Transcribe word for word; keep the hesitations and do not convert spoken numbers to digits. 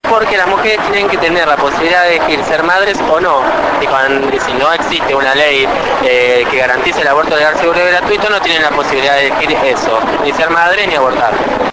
porque las mujeres tienen que tener la posibilidad de elegir ser madres o no. Y, cuando, y si no existe una ley eh, que garantice el aborto legal, seguro y gratuito, no tienen la posibilidad de elegir eso, ni ser madres ni abortar.